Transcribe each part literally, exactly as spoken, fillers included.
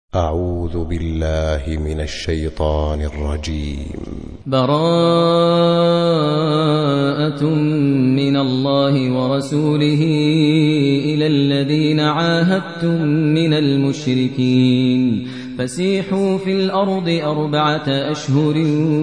أعوذ بالله من الشيطان الرجيم. براءة من الله ورسوله إلى الذين عاهدتم من المشركين فسيحوا في الأرض أربعة أشهر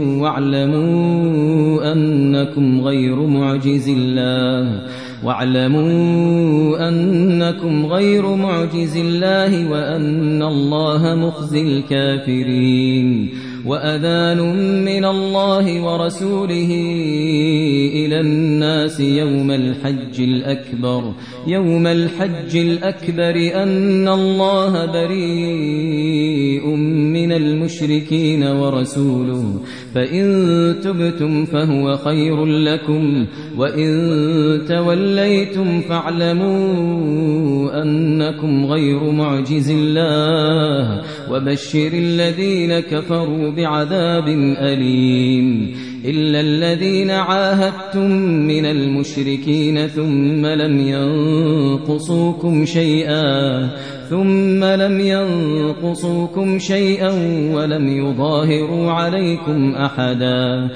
واعلموا أنكم غير معجز الله واعلموا أنكم غير معجز الله وأن الله مخزي الكافرين. وأذان من الله ورسوله إلى الناس يوم الحج الأكبر يوم الحج الأكبر أن الله بريء من المشركين ورسوله فإن تبتم فهو خير لكم وإن توليتم فاعلموا أنكم غير معجز الله وبشر الذين كفروا بعذاب أليم. إلا الذين عاهدتم من المشركين ثم لم ينقصوكم شيئا ثم لم ينقصوكم شيئا ولم يظاهروا عليكم أحدا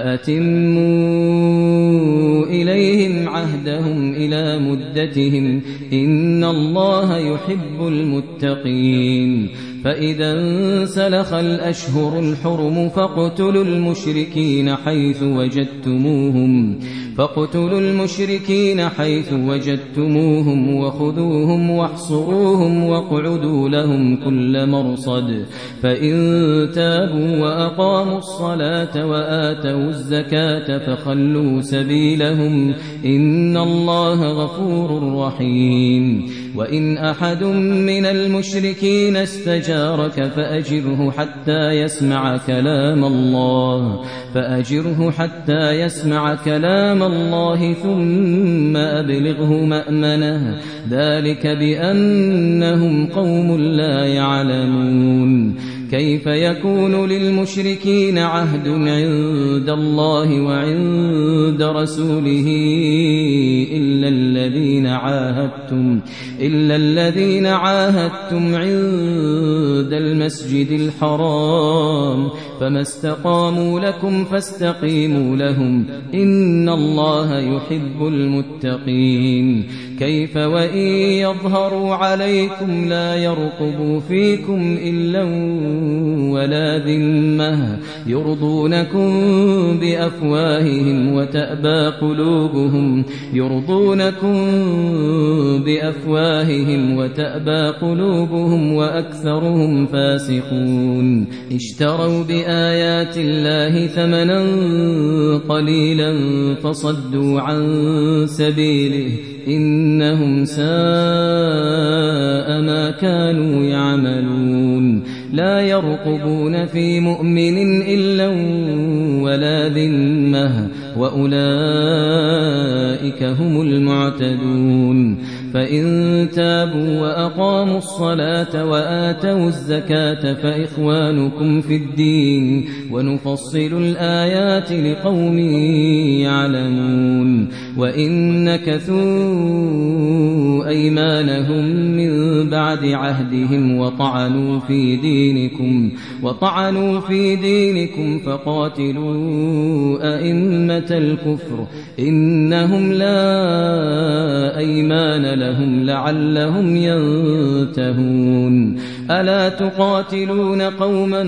فأتموا إليهم عهدهم إلى مدتهم إن الله يحب المتقين. فإذا انسلخ الأشهر الحرم فاقتلوا المشركين حيث وجدتموهم فاقتلوا المشركين حيث وجدتموهم وخذوهم واحصروهم واقعدوا لهم كل مرصد. فإن تابوا وأقاموا الصلاة وآتوا الزكاة فخلوا سبيلهم إن الله غفور رحيم. وإن أحد من المشركين استجارك فأجره حتى يسمع كلام الله فأجره حتى يسمع كلام الله ثم أبلغه مأمنه ذلك بأنهم قوم لا يعلمون. كيف يكون للمشركين عهد عند الله وعند رسوله إلا الذين عاهدتم إلا الذين عاهدتم عند المسجد الحرام فما استقاموا لكم فاستقيموا لهم إن الله يحب المتقين. كيف وإن يظهروا عليكم لا يرقبوا فيكم إلا ولا ذمة يرضونكم بأفواههم وتأبى قلوبهم يرضونكم بأفواههم وتأبى قلوبهم وأكثرهم فاسقون. اشتروا بآيات الله ثمنا قليلا فصدوا عن سبيله إنهم ساء ما كانوا يعملون. لا يرقبون في مؤمن إلا ولا ذمة وأولئك هم المعتدون. فإن تابوا وأقاموا الصلاة وآتوا الزكاة فإخوانكم في الدين ونفصل الآيات لقوم يعلمون. وإن نكثوا أيمانهم من بعد عهدهم وطعنوا في دينكم وطعنوا في دينكم فقاتلوا أئمة الكفر إنهم لا أيمان لهم لعلهم ينتهون. ألا تقاتلون قوما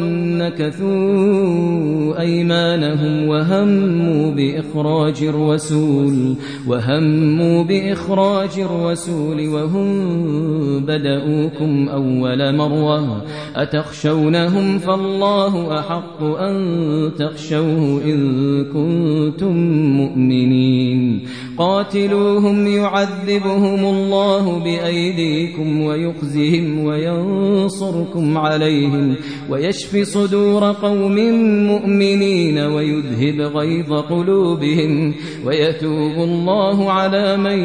نكثوا أيمانهم وهموا بإخراج الرسول وهموا بإخراج الرسول وهم بدؤوكم أول مرة أتخشونهم فالله أحق أن تخشوه إن كنتم مؤمنين. قاتلوهم يعذبهم الله بأيديكم ويخزهم وينصركم عليهم ويشفي صدور قوم مؤمنين ويذهب غيظ قلوبهم ويتوب الله على من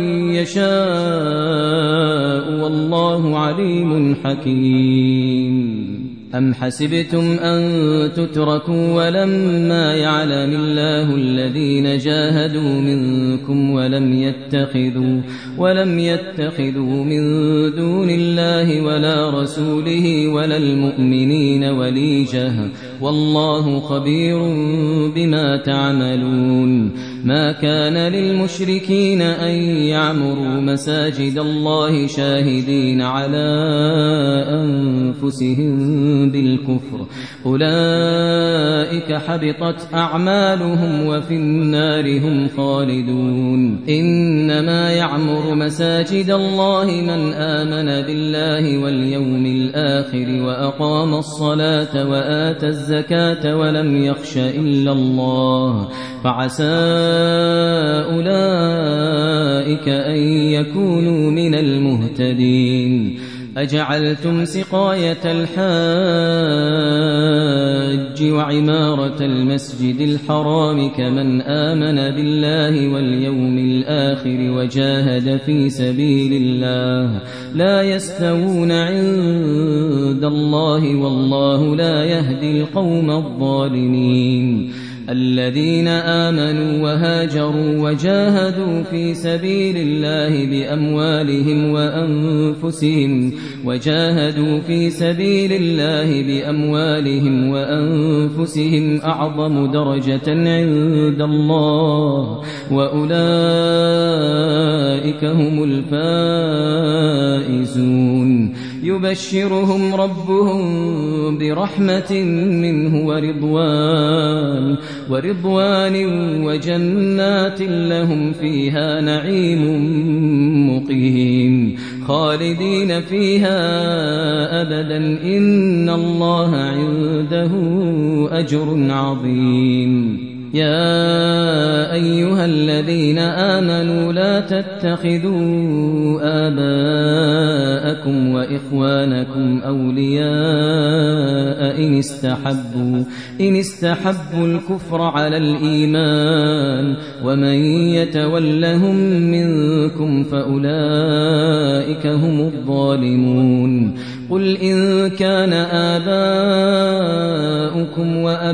يشاء والله عليم حكيم. أم حسبتم أن تتركوا ولما يعلم الله الذين جاهدوا منكم ولم يتخذوا ولم يتخذوا من دون الله ولا رسوله ولا المؤمنين وليجة والله خبير بما تعملون. ما كان للمشركين أن يعمروا مساجد الله شاهدين على أنفسهم بالكفر أولئك حبطت أعمالهم وفي النار هم خالدون. إنما يعمر مساجد الله من آمن بالله واليوم الآخر وأقام الصلاة وآتى الزكاة ولم يخش إلا الله فعسى أولئك أن يكونوا من المهتدين. أجعلتم سقاية الحاج وعمارة المسجد الحرام كمن آمن بالله واليوم الآخر وجاهد في سبيل الله لا يستوون عند الله والله لا يهدي القوم الظالمين. الذين آمنوا وهاجروا وجاهدوا في سبيل الله بأموالهم وأنفسهم وجاهدوا في سبيل الله بأموالهم وأنفسهم أعظم درجة عند الله وأولئك هم الفائزون. يبشرهم ربهم برحمة منه ورضوان ورضوان وجنات لهم فيها نعيم مقيم خالدين فيها أبدا إن الله عنده أجر عظيم. يا أيها الذين آمنوا لا تتخذوا آباءكم وإخوانكم أولياء إن استحبوا إن استحبوا الكفر على الإيمان ومن يتولهم منكم فأولئك هم الظالمون. قل إن كان آباؤكم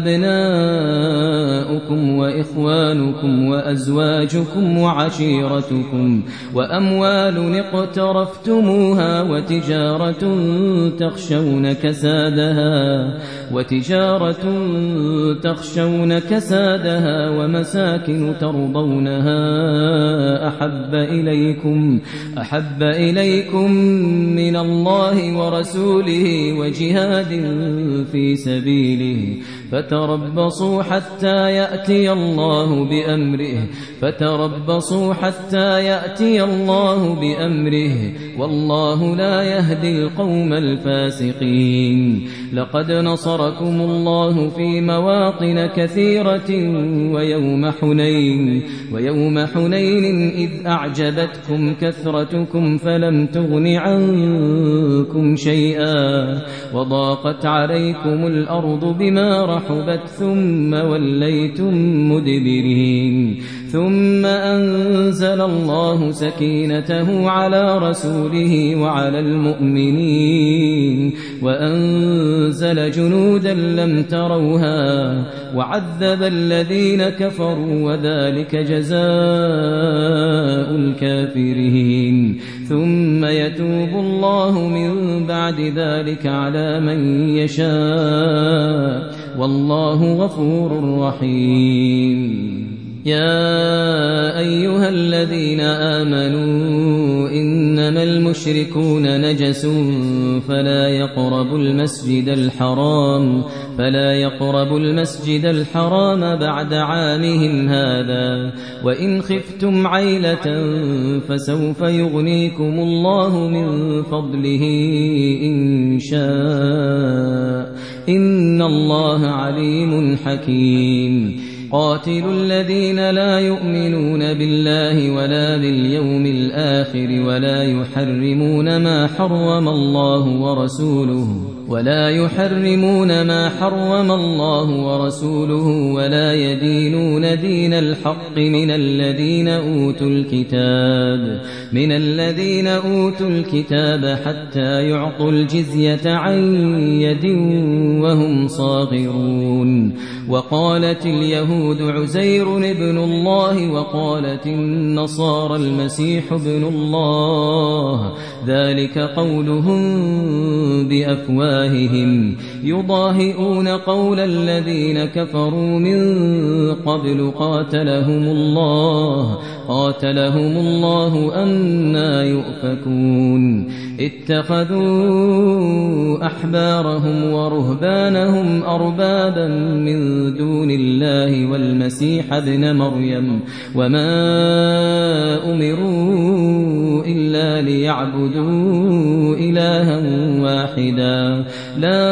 وأبناؤكم وإخوانكم وأزواجكم وعشيرتكم وأموال اقترفتموها وتجارة تخشون كسادها وتجارة تخشون كسادها ومساكن ترضونها أحب إليكم أحب إليكم من الله ورسوله وجهاد في سبيله فتربصوا حتى يأتي الله بأمره فتربصوا حتى يأتي الله بأمره والله لا يهدي القوم الفاسقين. لقد نصركم الله في مواطن كثيرة ويوم حنين ويوم حنين إذ أعجبتكم كثرتكم فلم تغن عنكم شيئا وضاقت عليكم الأرض بما رحبت ثم وليتم مدبرين. ثم أنزل الله سكينته على رسوله وعلى المؤمنين وأنزل جنودا لم تروها وعذب الذين كفروا وذلك جزاء الكافرين. ثم يتوب الله من بعد ذلك على من يشاء والله غفور رحيم. يا أيها الذين آمنوا إنما المشركون نجس فلا يقربوا المسجد الحرام فلا يقربوا المسجد الحرام بعد عامهم هذا وإن خفتم عيلة فسوف يغنيكم الله من فضله إن شاء إن الله عليم حكيم. قاتلوا الذين لا يؤمنون بالله ولا باليوم الآخر ولا يحرمون ما حرم الله ورسوله ولا يحرمون ما حرم الله ورسوله ولا يدينون دين الحق من الذين أوتوا الكتاب من الذين أوتوا الكتاب حتى يعطوا الجزية عن يد وهم صاغرون. وقالت اليهود عزير ابن الله وقالت النصارى المسيح ابن الله ذلك قولهم بأفواههم يضاهئون قول الذين كفروا من قبل قاتلهم الله قاتلهم الله أنى يؤفكون. اتخذوا أحبارهم ورهبانهم أربابا من دون الله والمسيح ابن مريم وما أمروا إلا ليعبدوا إلها واحدا لا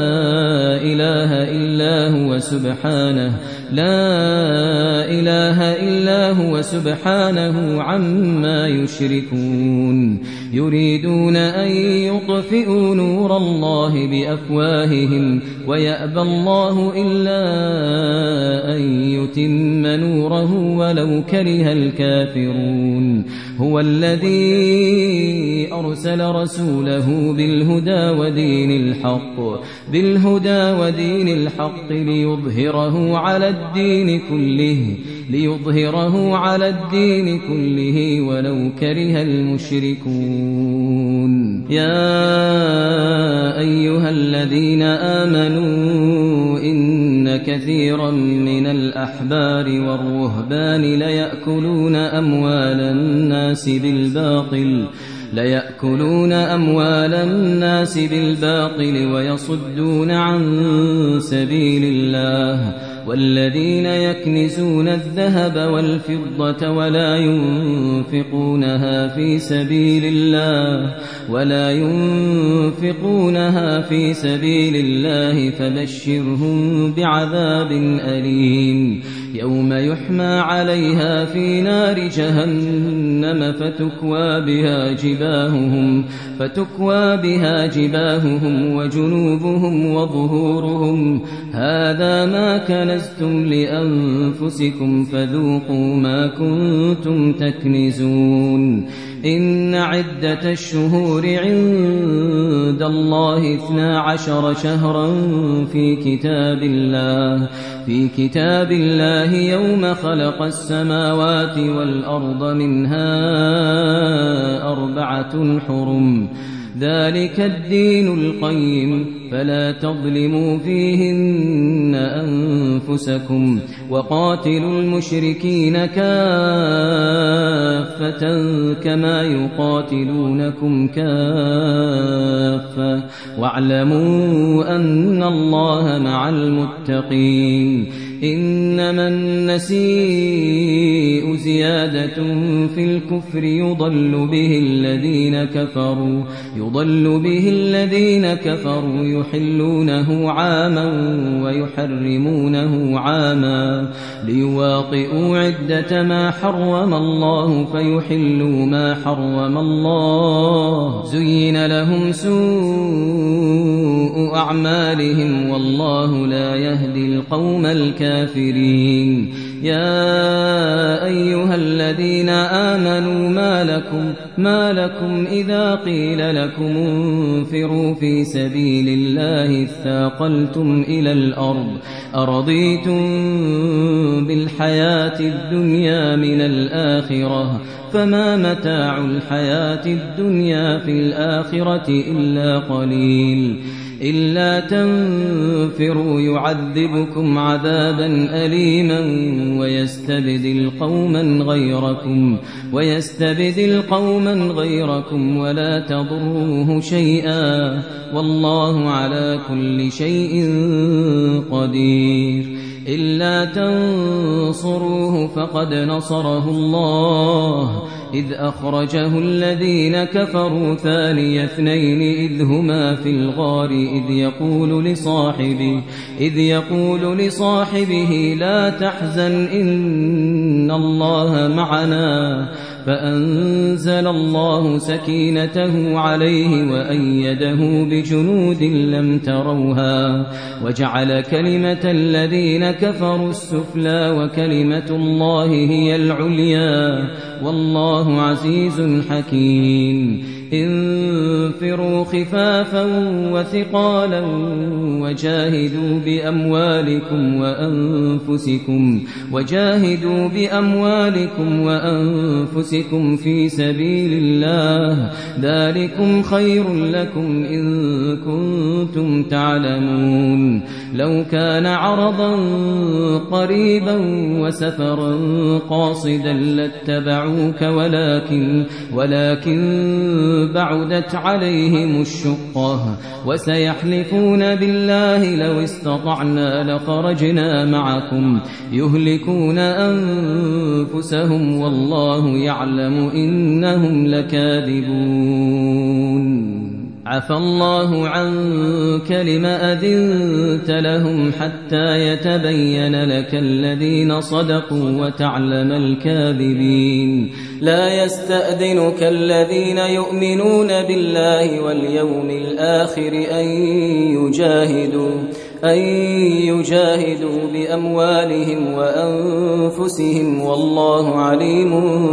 إله إلا هو سبحانه لا إله إلا هو سبحانه عما يشركون. يريدون أن يطفئوا نور الله بأفواههم ويأبى الله إلا أن يتم نوره ولو كره الكافرون. هو الذي أرسل رسوله بالهدى ودين الحق بالهدى ودين الحق ليظهره على الدين كله ليظهره على الدين كله ولو كره المشركون. يا أيها الذين آمنوا إن كثيرا من الأحبار والرهبان ليأكلون أموال الناس بالباطل ليأكلون أموال الناس بالباطل ويصدون عن سبيل الله والذين يكنزون الذهب والفضة ولا ينفقونها في سبيل الله ولا ينفقونها في سبيل الله فبشرهم بعذاب أليم. يوم يحمى عليها في نار جهنم فتكوى بها جباههم فتكوى بها جباههم وجنوبهم وظهورهم هذا ما كنزتم لأنفسكم فذوقوا ما كنتم تكنزون. إن عدة الشهور عند الله اثنا عشر شهرا في كتاب الله في كتاب الله يوم خلق السماوات والأرض منها أربعة حرم ذلك الدين القيم فلا تظلموا فيهن أنفسكم وقاتلوا المشركين كافة كما يقاتلونكم كافة واعلموا أن الله مع المتقين. إنما النسيء زيادة في الكفر يضل به الذين كفروا يضل به الذين كفروا يحلونه عاما ويحرمونه عاما ليواطئوا عدة ما حرم الله فيحلوا ما حرم الله زين لهم سوء أعمالهم والله لا يهدي القوم الكافرين. يا أيها الذين آمنوا ما لكم ما لكم إذا قيل لكم انفروا في سبيل الله اثاقلتم إلى الأرض أرضيتم بالحياة الدنيا من الآخرة فما متاع الحياة الدنيا في الآخرة إلا قليل. إلا تنفروا يعذبكم عذابا أليما ويستبدل قوما غيركم ويستبدل قوما غيركم ولا تضروه شيئا والله على كل شيء قدير. إلا تنصروه فقد نصره الله إذ أخرجه الذين كفروا ثاني اثنين إذ هما في الغار إذ يقول لصاحبه إذ يقول لصاحبه لا تحزن إن الله معنا فأنزل الله سكينته عليه وأيده بجنود لم تروها وجعل كلمة الذين كفروا السفلى وكلمة الله هي العليا والله عزيز حكيم انفروا خفافا وثقالا وجاهدوا بأموالكم وأنفسكم وجاهدوا بأموالكم وأنفسكم في سبيل الله ذلكم خير لكم إن كنتم تعلمون لو كان عرضا قريبا وسفرا قاصدا لاتبعوك ولكن ولكن بعدت عليهم الشقة وسيحلفون بالله لو استطعنا لخرجنا معكم يهلكون أنفسهم والله يعلم إنهم لكاذبون عفى الله عنك لما أذنت لهم حتى يتبين لك الذين صدقوا وتعلم الكاذبين لا يستأذنك الذين يؤمنون بالله واليوم الآخر أن يجاهدوا أن يجاهدوا بأموالهم وأنفسهم والله عليم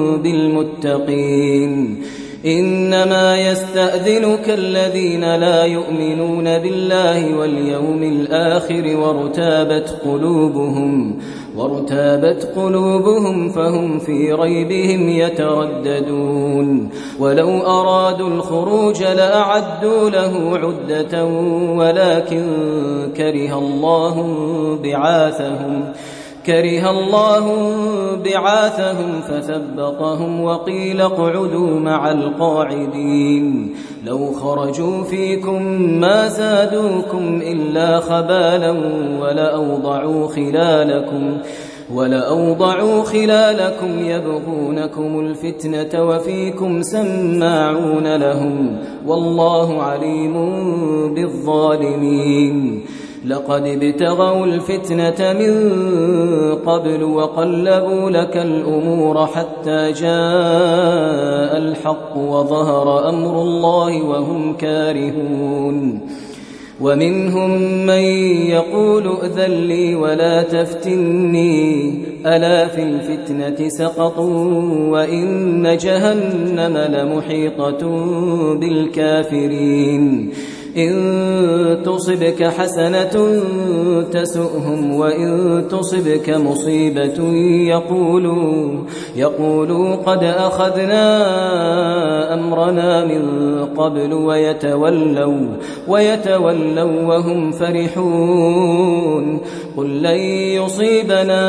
بالمتقين إنما يستأذنك الذين لا يؤمنون بالله واليوم الآخر وارتابت قلوبهم وارتابت قلوبهم فهم في ريبهم يترددون ولو أرادوا الخروج لأعدوا له عدة ولكن كره الله بعاثهم كره الله بعاثهم فثبطهم وقيل اقعدوا مع القاعدين لو خرجوا فيكم ما زادوكم إلا خبالا ولأوضعوا خلالكم ولأوضعوا خلالكم يبغونكم الفتنة وفيكم سماعون لهم والله عليم بالظالمين لقد ابتغوا الفتنة من قبل وقلبوا لك الأمور حتى جاء الحق وظهر أمر الله وهم كارهون ومنهم من يقول ائذن لي ولا تفتني ألا في الفتنة سقطوا وإن جهنم لمحيطة بالكافرين إن تصبك حسنة تسؤهم وإن تصبك مصيبة يقولوا يقولوا قد أخذنا أمرنا من قبل ويتولوا ويتولوا وهم فرحون قل لن يصيبنا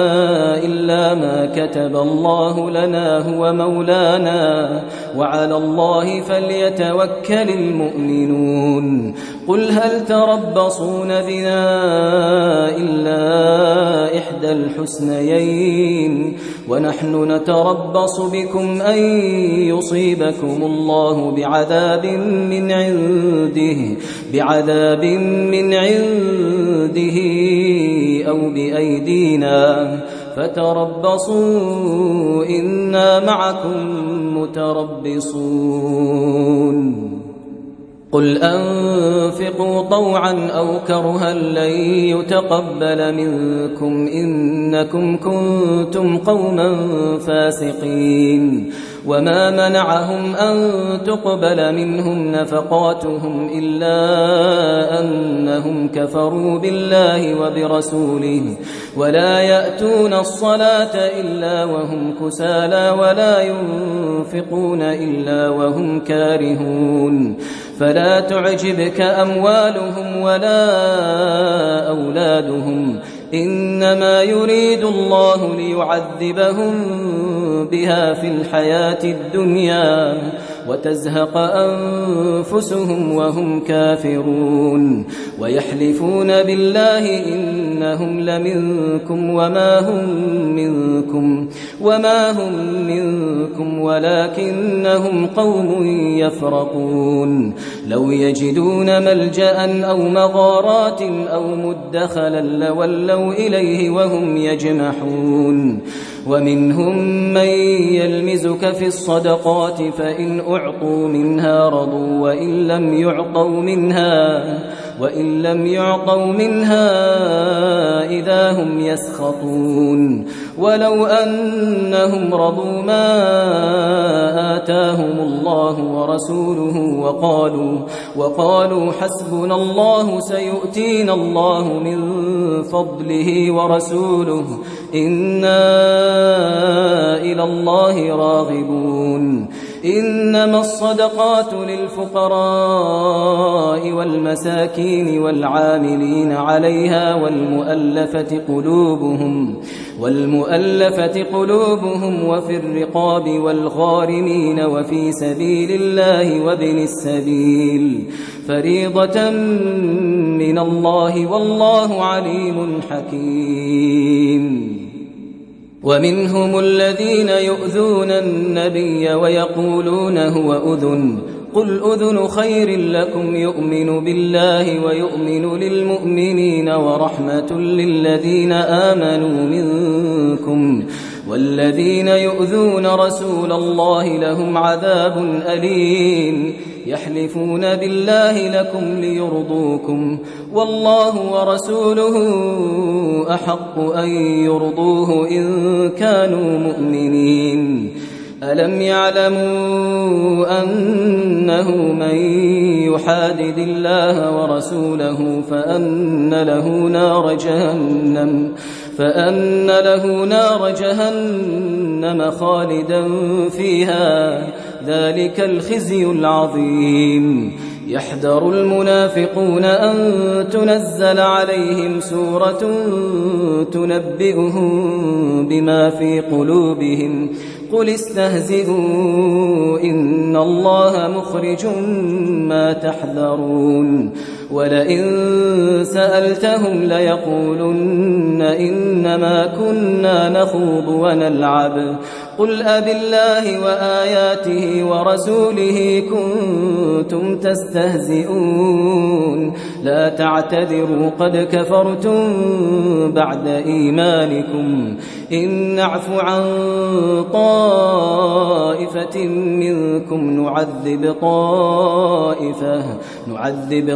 إلا ما كتب الله لنا هو مولانا وعلى الله فليتوكل المؤمنون قل هل تربصون بنا إلا إحدى الحسنيين ونحن نتربص بكم أن يصيبكم الله بعذاب من عنده بعذاب من عنده أو بأيدينا فتربصوا إنا معكم متربصون قل أنفقوا طوعا أو كرها لن يتقبل منكم إنكم كنتم قوما فاسقين وما منعهم أن تقبل منهم نفقاتهم إلا أنهم كفروا بالله وبرسوله ولا يأتون الصلاة إلا وهم كسالى ولا ينفقون إلا وهم كارهون فلا تعجبك أموالهم ولا أولادهم إنما يريد الله ليعذبهم بها في الحياة الدنيا وتزهق أنفسهم وهم كافرون ويحلفون بالله إنهم لمنكم وما هم منكم وما هم منكم ولكنهم قوم يفرقون لو يجدون ملجأ أو مغارات أو مدخلا لولوا إليه وهم يجمحون ومنهم من يلمزك في الصدقات فإن أعطوا منها رضوا وإن لم يعطوا منها وإن لم يعطوا منها إذا هم يسخطون ولو أنهم رضوا ما آتاهم الله ورسوله وقالوا وقالوا حسبنا الله سيؤتينا الله من فضله ورسوله إنا إلى الله راغبون إنما الصدقات للفقراء والمساكين والعاملين عليها والمؤلفة قلوبهم والمؤلفة قلوبهم وفي الرقاب والغارمين وفي سبيل الله وابن السبيل فريضة من الله والله عليم حكيم ومنهم الذين يؤذون النبي ويقولون هو أذن قل أذن خير لكم يؤمن بالله ويؤمن للمؤمنين ورحمة للذين آمنوا منكم والذين يؤذون رسول الله لهم عذاب أليم يحلفون بالله لكم ليرضوكم والله ورسوله أحق أن يرضوه إن كانوا مؤمنين ألم يعلموا أنه من يحادد الله ورسوله فأن له نار جهنم فأن له نار جهنم خالدا فيها ذلك الخزي العظيم يحذر المنافقون أن تنزل عليهم سورة تنبئهم بما في قلوبهم قل استهزئوا إن الله مخرج ما تحذرون ولئن سألتهم ليقولن إنما كنا نخوض ونلعب قل أبالله وآياته ورسوله كنتم تستهزئون لا تعتذروا قد كفرتم بعد إيمانكم إن نعف عن طائفة منكم نعذب طائفة نعذب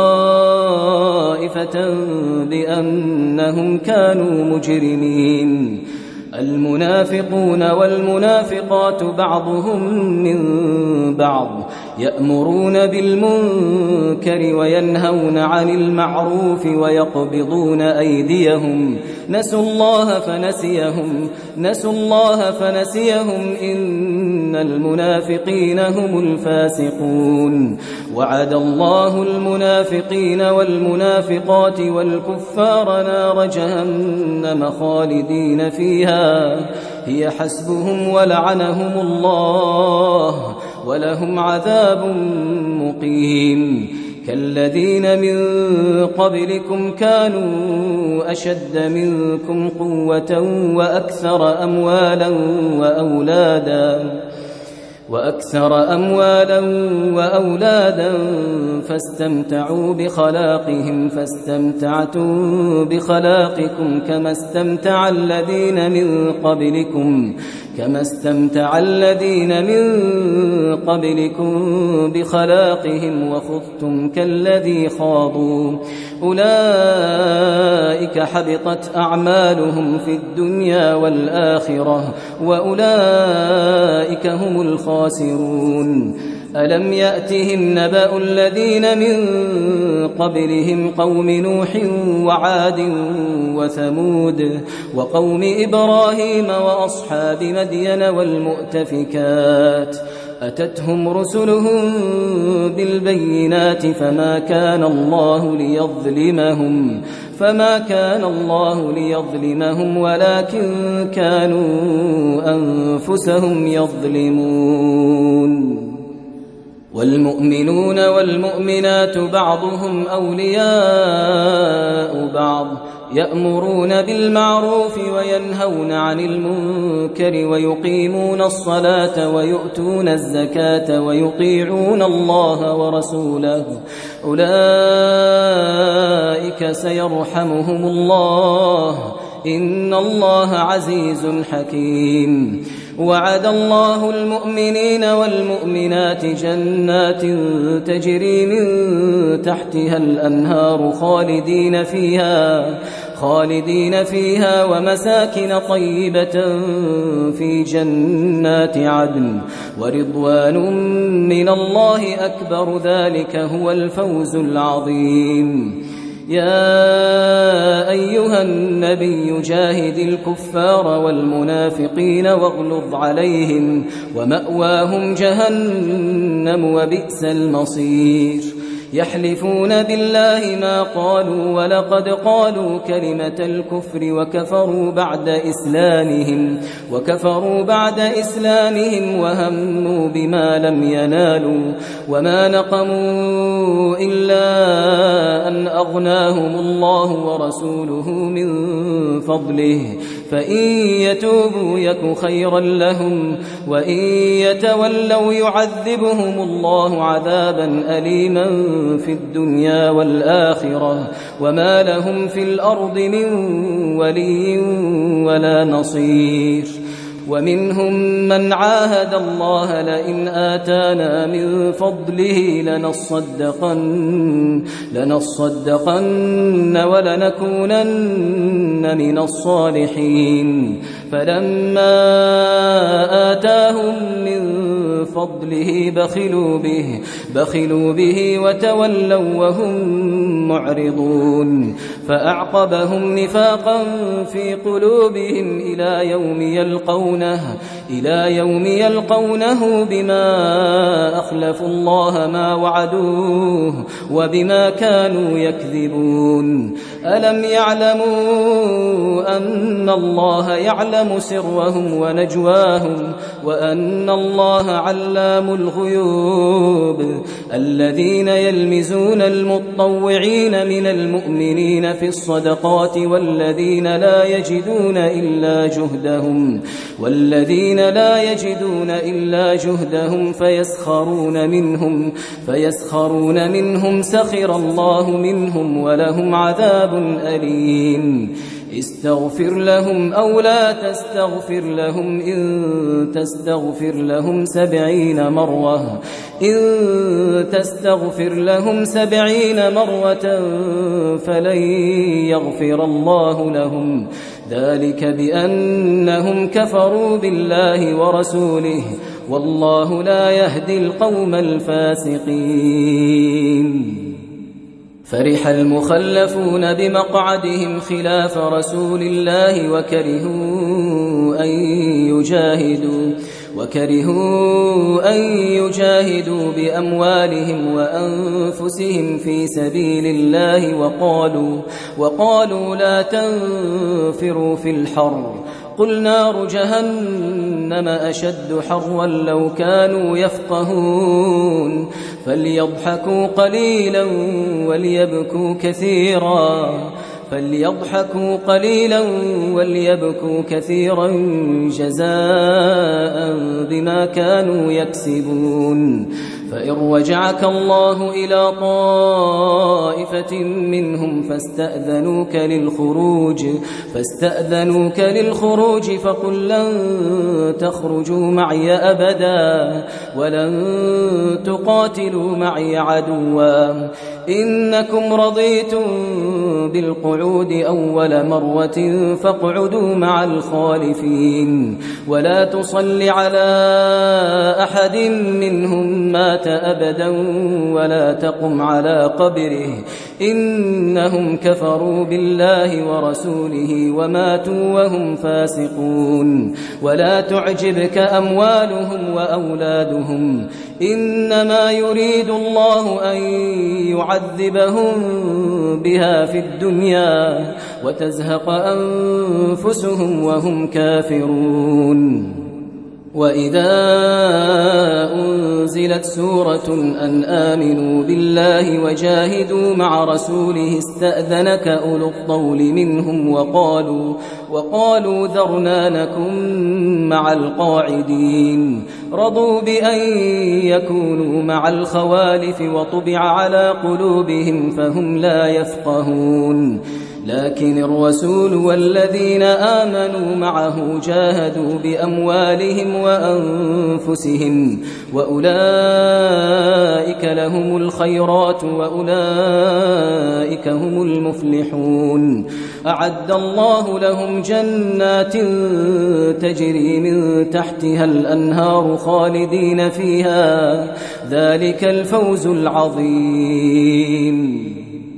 طائفة بأنهم كانوا مجرمين المنافقون والمنافقات بعضهم من بعض يأمرون بالمنكر وينهون عن المعروف ويقبضون أيديهم نسوا الله فنسيهم نسوا الله فنسيهم إن المنافقين هم الفاسقون وعد الله المنافقين والمنافقات والكفار نار جهنم خالدين فيها هي حسبهم ولعنهم الله ولهم عذاب مقيم كالذين من قبلكم كانوا أشد منكم قوة وأكثر أموالا وأولادا وأكثر أموالا وأولادا فاستمتعوا بخلاقهم فاستمتعتم بخلاقكم كما استمتع الذين من قبلكم كما استمتع الذين من قبلكم بخلاقهم وخضتم كالذي خاضوا أولئك حبطت أعمالهم في الدنيا والآخرة وأولئك هم الخاسرون ألم يأتهم نبأ الذين من قبلهم قوم نوح وعاد وثمود وقوم إبراهيم وأصحاب مدين والمؤتفكات أتتهم رسلهم بالبينات فما كان الله ليظلمهم فما كان الله ليظلمهم ولكن كانوا أنفسهم يظلمون والمؤمنون والمؤمنات بعضهم أولياء بعض يأمرون بالمعروف وينهون عن المنكر ويقيمون الصلاة ويؤتون الزكاة ويطيعون الله ورسوله أولئك سيرحمهم الله إن الله عزيز حكيم. وعد الله المؤمنين والمؤمنات جنات تجري من تحتها الأنهار خالدين فيها خالدين فيها ومساكن طيبة في جنات عدن ورضوان من الله أكبر ذلك هو الفوز العظيم. يا أيها النبي جاهد الكفار والمنافقين واغلظ عليهم ومأواهم جهنم وبئس المصير. يحلفون بالله ما قالوا ولقد قالوا كلمة الكفر وكفروا بعد إسلامهم وكفروا بعد إسلامهم وهموا بما لم ينالوا وما نقموا إلا أن أغناهم الله ورسوله من فضله فإن يتوبوا يك خيرا لهم وإن يتولوا يعذبهم الله عذابا أليما في الدنيا والآخرة وما لهم في الأرض من ولي ولا نصير. ومنهم من عاهد الله لئن آتانا من فضله لنصدقن, لنصدقن ولنكونن من الصالحين فلما آتاهم من فضله بخلوا به, بخلوا به وتولوا وهم معرضون فأعقبهم نفاقا في قلوبهم إلى يوم يلقونه إلى يوم يلقونه بما أخلفوا الله ما وعدوه وبما كانوا يكذبون. ألم يعلموا أن الله يعلم سرهم ونجواهم وأن الله علام الغيوب. الذين يلمزون المتطوعين من المؤمنين في الصدقات والذين لا يجدون إلا جهدهم والذين لا يجدون إلا جهدهم فيسخرون منهم فيسخرون منهم سخر الله منهم ولهم عذاب أليم. استغفر لهم أو لا تستغفر لهم إن تستغفر لهم سبعين مرة إن تستغفر لهم سبعين مرة فلن يغفر الله لهم ذلك بأنهم كفروا بالله ورسوله والله لا يهدي القوم الفاسقين. فرح المخلفون بمقعدهم خلاف رسول الله وكرهوا أن يجاهدوا وكرهوا أن يجاهدوا بأموالهم وأنفسهم في سبيل الله وقالوا وقالوا لا تنفروا في الحر قل نار جهنم أشد حرا لو كانوا يفقهون فليضحكوا قليلا وليبكوا كثيرا فليضحكوا قليلا وليبكوا كثيرا جزاء بما كانوا يكسبون. فإن رجعك الله إلى طائفة منهم فاستأذنوك للخروج فاستأذنوك للخروج فقل لن تخرجوا معي أبدا ولن تقاتلوا معي عدوا إنكم رضيتم بالقعود أول مرة فاقعدوا مع الخالفين ولا تصل على أحد منهم مات أبدا ولا تقم على قبره إنهم كفروا بالله ورسوله وماتوا وهم فاسقون. ولا تعجبك أموالهم وأولادهم إنما يريد الله أن يعذبهم بها في الدنيا وتزهق أنفسهم وهم كافرون. وإذا أنزلت سورة أن آمنوا بالله وجاهدوا مع رسوله استأذنك أولو الطول منهم وقالوا, وقالوا ذرنا نكن مع القاعدين رضوا بأن يكونوا مع الخوالف وطبع على قلوبهم فهم لا يفقهون لكن الرسول والذين آمنوا معه جاهدوا بأموالهم وأنفسهم وأولئك لهم الخيرات وأولئك هم المفلحون أعد الله لهم جنات تجري من تحتها الأنهار خالدين فيها ذلك الفوز العظيم.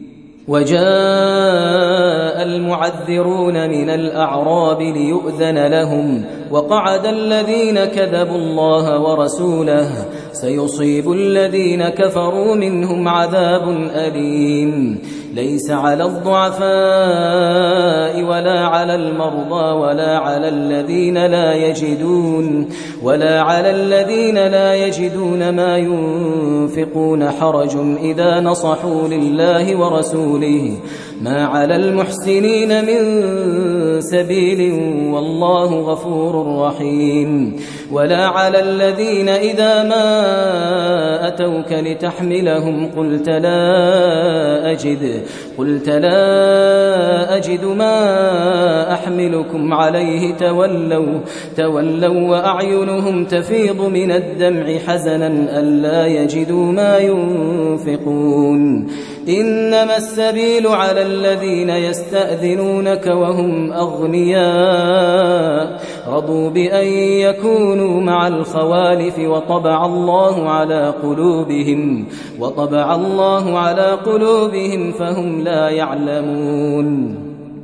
وجاء المعذرون من الأعراب ليؤذن لهم وقعد الذين كذبوا الله ورسوله سيصيب الذين كفروا منهم عذاب أليم ليس على الضعفاء ولا على المرضى ولا على الذين لا يجدون ولا على الذين لا يجدون ما ينفقون حرج إذا نصحوا لله ورسوله ما على المحسنين من سبيل والله غفور رحيم ولا على الذين إذا ما أتوك لتحملهم قلت لا أجد قلت لا أجد ما أحملكم عليه تولوا تولوا وأعينهم تفيض من الدمع حزنا ألا يجدوا ما ينفقون إنما السبيل على الذين يستأذنونك وهم أغنياء رضوا بأن يكونوا مع الخوالف وطبع الله على قلوبهم وطبع الله على قلوبهم فهم لا يعلمون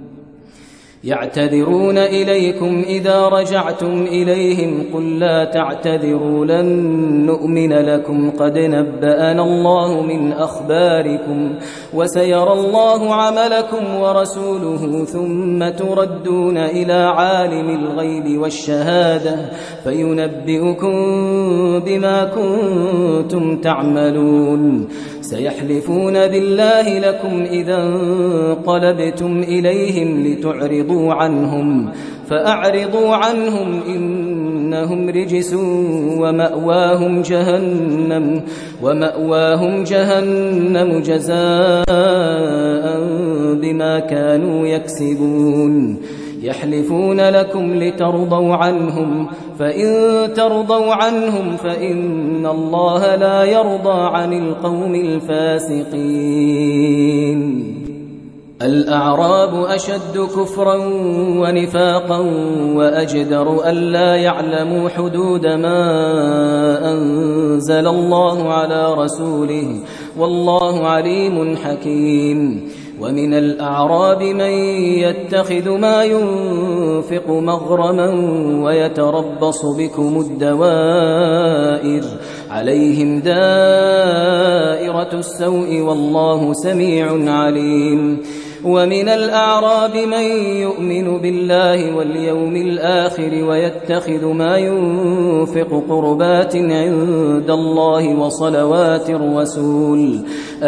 يعتذرون إليكم إذا رجعتم إليهم قل لا تعتذروا لن نؤمن لكم قد نبأنا الله من أخباركم وسيرى الله عملكم ورسوله ثم تردون إلى عالم الغيب والشهادة فينبئكم بما كنتم تعملون سيحلفون بالله لكم إذا انقلبتم إليهم لتعرضوا عنهم فأعرضوا عنهم إنهم رجس ومأواهم جهنم ومأواهم جهنم جزاء بما كانوا يكسبون يحلفون لكم لترضوا عنهم فإن ترضوا عنهم فإن الله لا يرضى عن القوم الفاسقين الأعراب أشد كفرا ونفاقا وأجدر ألا يعلموا حدود ما أنزل الله على رسوله والله عليم حكيم ومن الأعراب من يتخذ ما ينفق مغرما ويتربص بكم الدوائر عليهم دائرة السوء والله سميع عليم ومن الأعراب من يؤمن بالله واليوم الآخر ويتخذ ما ينفق قربات عند الله وصلوات الرسول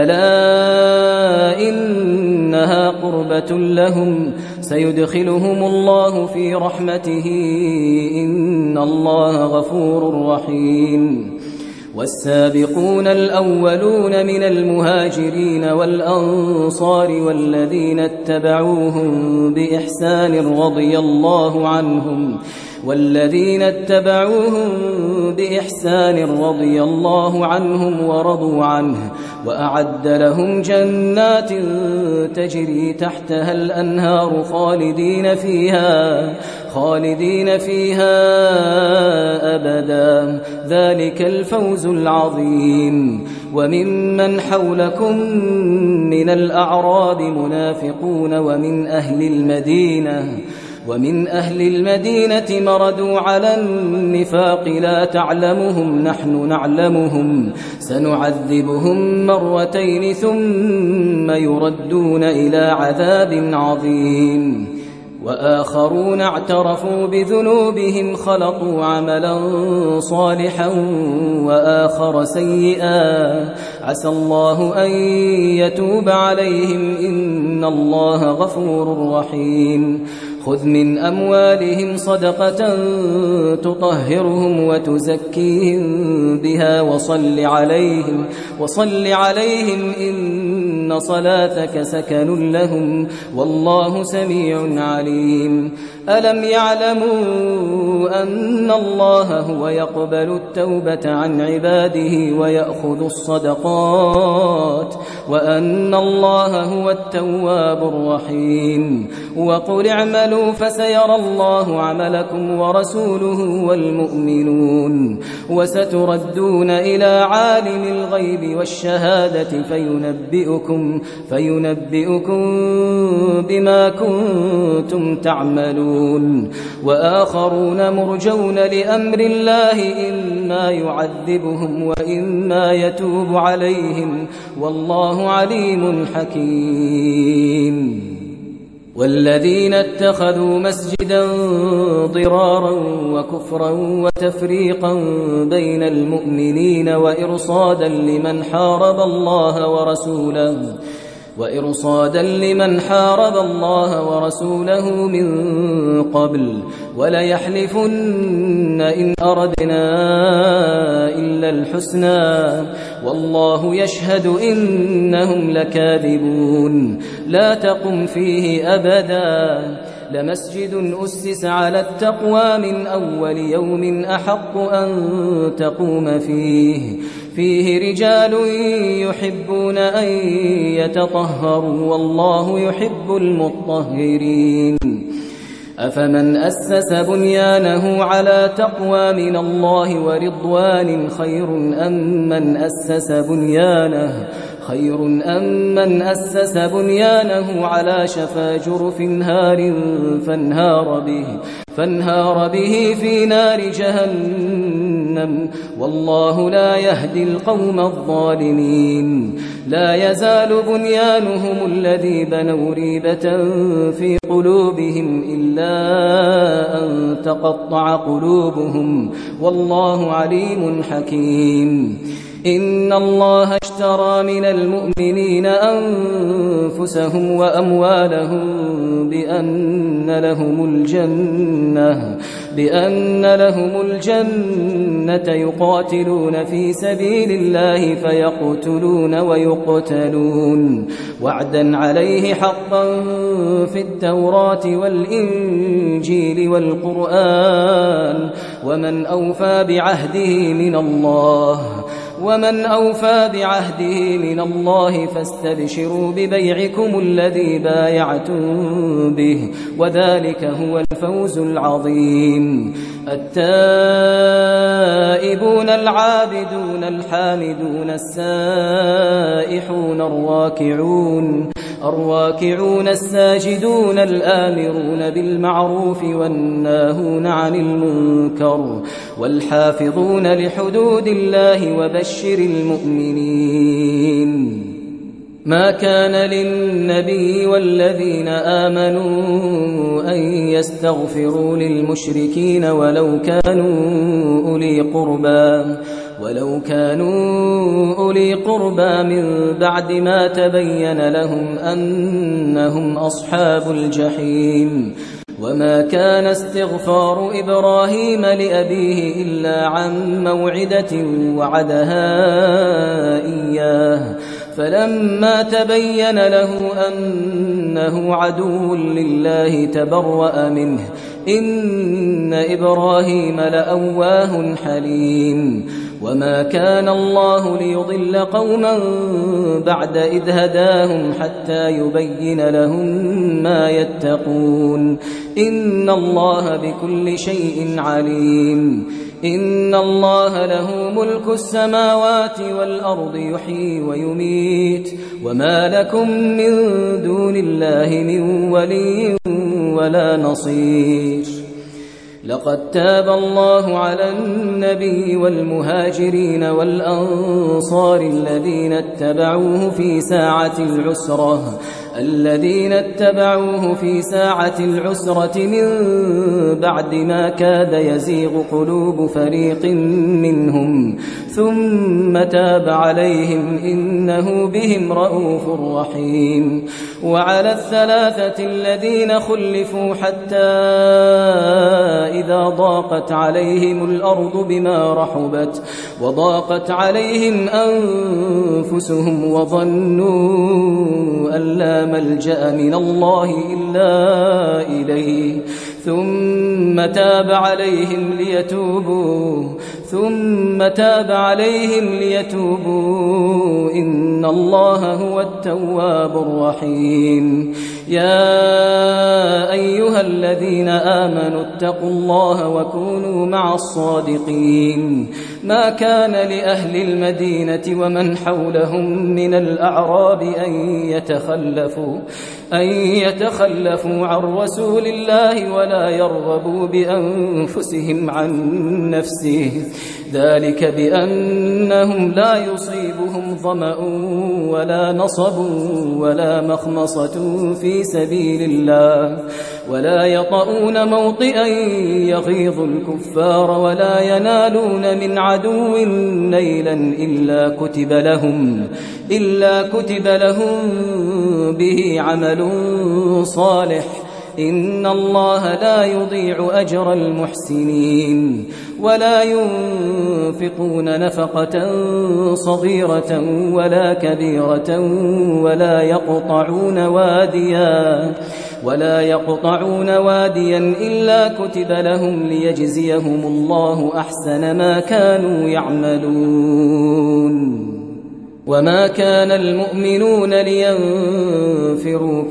ألا إنها قربة لهم سيدخلهم الله في رحمته إن الله غفور رحيم والسابقون الأولون من المهاجرين والأنصار والذين اتبعوهم بإحسان رضي الله عنهم والذين اتبعوهم بإحسان رضي الله عنهم ورضوا عنه وأعد لهم جنات تجري تحتها الأنهار خالدين فيها خالدين فيها أبدا ذلك الفوز العظيم وممن حولكم من الأعراب منافقون ومن أهل المدينة ومن أهل المدينة مردوا على النفاق لا تعلمهم نحن نعلمهم سنعذبهم مرتين ثم يردون إلى عذاب عظيم وآخرون اعترفوا بذنوبهم خلطوا عملا صالحا وآخر سيئا عسى الله أن يتوب عليهم إن الله غفور رحيم خذ من أموالهم صدقة تطهرهم وتزكيهم بها وصل عليهم وصل عليهم إن صلاتك سكن لهم والله سميع عليم ألم يعلموا أن الله هو يقبل التوبة عن عباده ويأخذ الصدقات وأن الله هو التواب الرحيم وقل اعملوا فسيرى الله عملكم ورسوله والمؤمنون وستردون إلى عالم الغيب والشهادة فينبئكم, فينبئكم بما كنتم تعملون وآخرون مرجون لأمر الله إما يعذبهم وإما يتوب عليهم والله عليم حكيم والذين اتخذوا مسجدا ضرارا وكفرا وتفريقا بين المؤمنين وإرصادا لمن حارب الله ورسوله وإرصادا لمن حارب الله ورسوله من قبل وليحلفن إن أردنا إلا الحسنى والله يشهد إنهم لكاذبون لا تقم فيه أبدا لمسجد أسس على التقوى من أول يوم أحق أن تقوم فيه فيه رجال يحبون أن يتطهروا والله يحب المطهرين أفمن أسس بنيانه على تقوى من الله ورضوان خير أم من أسس بنيانه خير أم من أسس بنيانه على شفا جرف هار فانهار به فانهار به في نار جهنم والله لا يهدي القوم الظالمين لا يزال بنيانهم الذي بنوا ريبة في قلوبهم إلا أن تقطع قلوبهم والله عليم حكيم إن الله اشترى من المؤمنين أنفسهم وأموالهم بأن لهم الجنة بأن لهم الجنة يقاتلون في سبيل الله فيقتلون ويقتلون وعدا عليه حقا في التوراة والإنجيل والقرآن ومن أوفى بعهده من الله ومن أوفى بعهده من الله فاستبشروا ببيعكم الذي بايعتم به وذلك هو الفوز العظيم التائبون العابدون الحامدون السائحون الراكعون الراكعون الساجدون الآمرون بالمعروف والناهون عن المنكر والحافظون لحدود الله وبشر المؤمنين ما كان للنبي والذين آمنوا أن يستغفروا للمشركين ولو كانوا أولي قربى ولو كانوا أولي قربى من بعد ما تبين لهم أنهم أصحاب الجحيم وما كان استغفار إبراهيم لأبيه إلا عن موعدة وعدها إياه فلما تبين له أنه عدو لله تبرأ منه إن إبراهيم لأواه حليم وما كان الله ليضل قوما بعد إذ هداهم حتى يبين لهم ما يتقون إن الله بكل شيء عليم إن الله له ملك السماوات والأرض يحيي ويميت وما لكم من دون الله من ولي ولا نصير لقد تاب الله على النبي والمهاجرين والأنصار الذين اتبعوه في ساعة العسرة الذين اتبعوه في ساعة العسرة من بعد ما كاد يزيغ قلوب فريق منهم ثم تاب عليهم إنه بهم رؤوف رحيم. وعلى الثلاثة الذين خلفوا حتى إذا ضاقت عليهم الأرض بما رحبت وضاقت عليهم أنفسهم وظنوا أن لا ملجأ من الله إلا إليه ثم تاب عليهم ليتوبوا ثم تاب عليهم ليتوبوا إن الله هو التواب الرحيم. يا أيها الذين آمنوا اتقوا الله وكونوا مع الصادقين. ما كان لأهل المدينة ومن حولهم من الأعراب أن يتخلفوا أن يتخلفوا عن رسول الله ولا يرغبوا بأنفسهم عن نفسه ذلك بأنهم لا يصيبهم ظمأ ولا نصب ولا مخمصة في سبيل الله ولا يطؤون موطئا يغيظ الكفار ولا ينالون من عدو نيلا إلا كتب لهم إلا كتب لهم به عمل صالح إن الله لا يضيع أجر المحسنين. ولا ينفقون نفقة صغيرة ولا كبيرة ولا يقطعون واديا ولا يقطعون واديا إلا كتب لهم ليجزيهم الله أحسن ما كانوا يعملون. وما كان المؤمنون لينفروا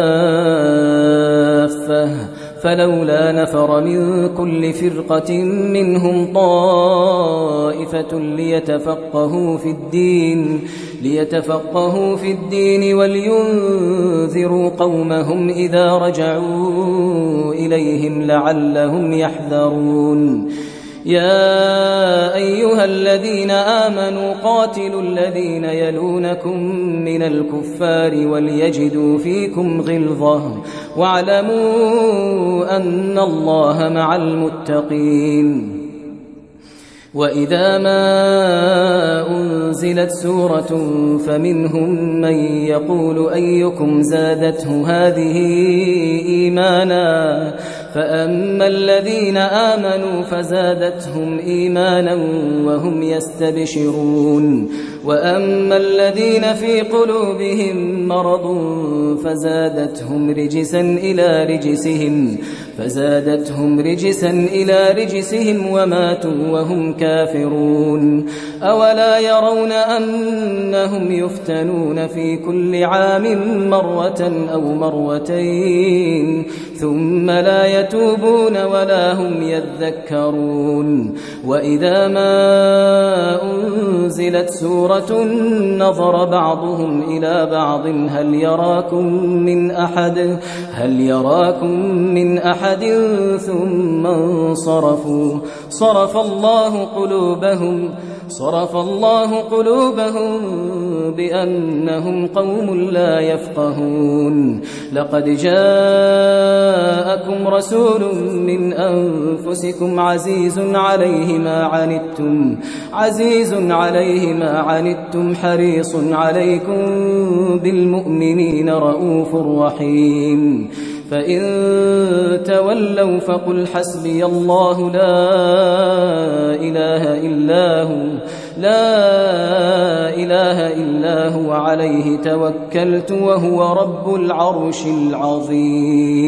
كافة فلولا نفر من كل فرقة منهم طائفة ليتفقهوا في الدين ليتفقهوا في الدين ولينذروا قومهم إذا رجعوا إليهم لعلهم يحذرون. يا أيها الذين آمنوا قاتلوا الذين يلونكم من الكفار وليجدوا فيكم غلظة واعلموا أن الله مع المتقين. وإذا ما أنزلت سورة فمنهم من يقول أيكم زادته هذه إيمانا فأما الذين آمنوا فزادتهم إيمانا وهم يستبشرون وأما الذين في قلوبهم مرض فزادتهم رجسا إلى رجسهم فزادتهم رجسا إلى رجسهم وماتوا وهم كافرون. أولا يرون أنهم يفتنون في كل عام مرة أو مرتين ثم لا يتوبون ولا هم يذكرون. وإذا ما أنزلت سورة نظر بعضهم إلى بعض هل يراكم من أحد هل يراكم من أحد ثم انصرفوا صرف الله قلوبهم صرف الله قلوبهم بأنهم قوم لا يفقهون. لقد جاءكم رسول من أنفسكم عزيز عليه ما عنتم عزيز عليه ما عنتم حريص عليكم بالمؤمنين رؤوف رحيم. فإن تولوا فقل حسبي الله لا إله إلا هو لا إله إلا هو عليه توكلت وهو رب العرش العظيم.